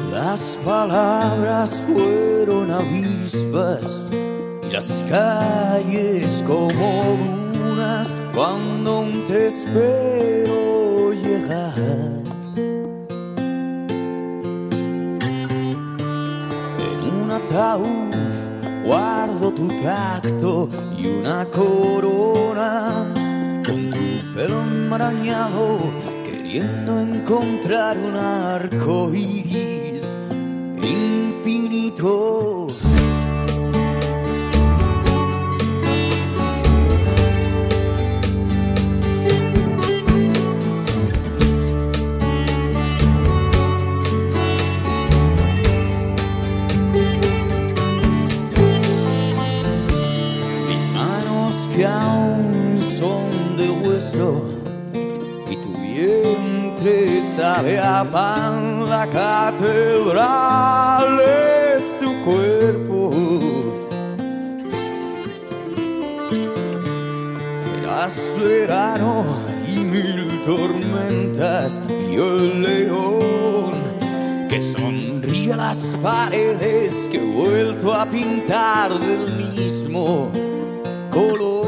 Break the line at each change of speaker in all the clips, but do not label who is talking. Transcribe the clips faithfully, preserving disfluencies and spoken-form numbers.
Las palabras fueron avispas y las calles como dunas cuando aún te espero llegar. En un ataúd guardo tu tacto y una corona con tu pelo enmarañado, queriendo encontrar un arco iris infinito. Mis manos que aún son de hueso y tu vientre sabe a pan, la catedral es tu cuerpo. Eras verano y mil tormentas, y yo el león que sonríe a las paredes que he vuelto a pintar del mismo color.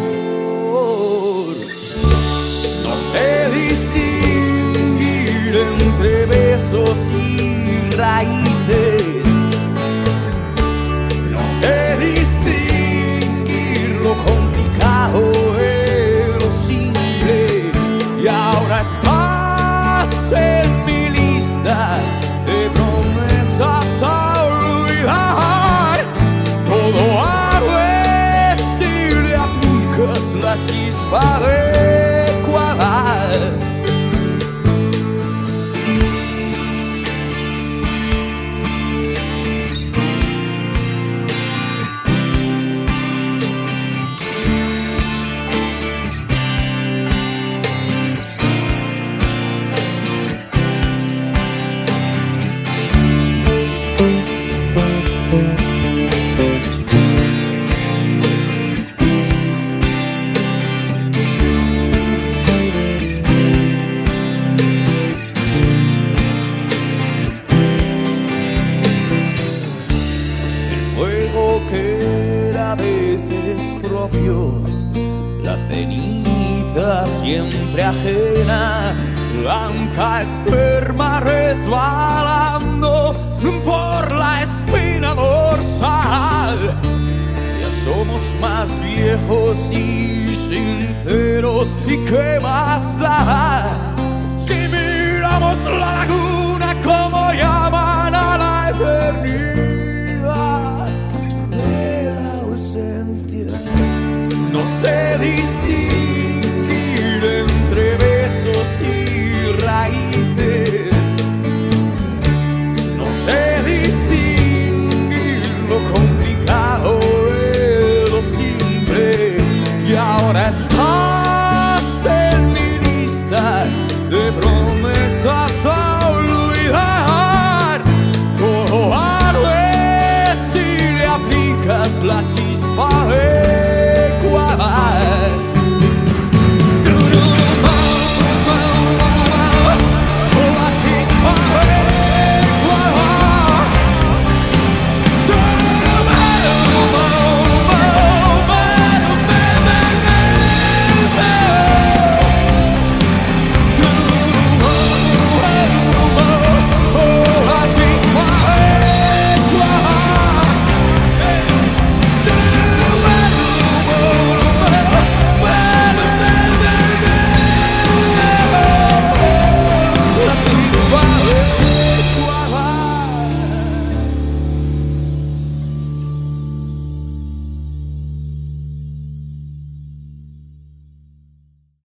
No sé distinguir entre besos y raíces, no sé distinguir lo complicado de lo simple, y ahora estás en mi lista de promesas a olvidar. Todo arde si le aplicas la chispa adecuada. Que era a veces propio, la ceniza siempre ajena, blanca esperma resbalando por la espina dorsal. Ya somos más viejos y sinceros, ¿y qué más da si miramos la laguna como llama?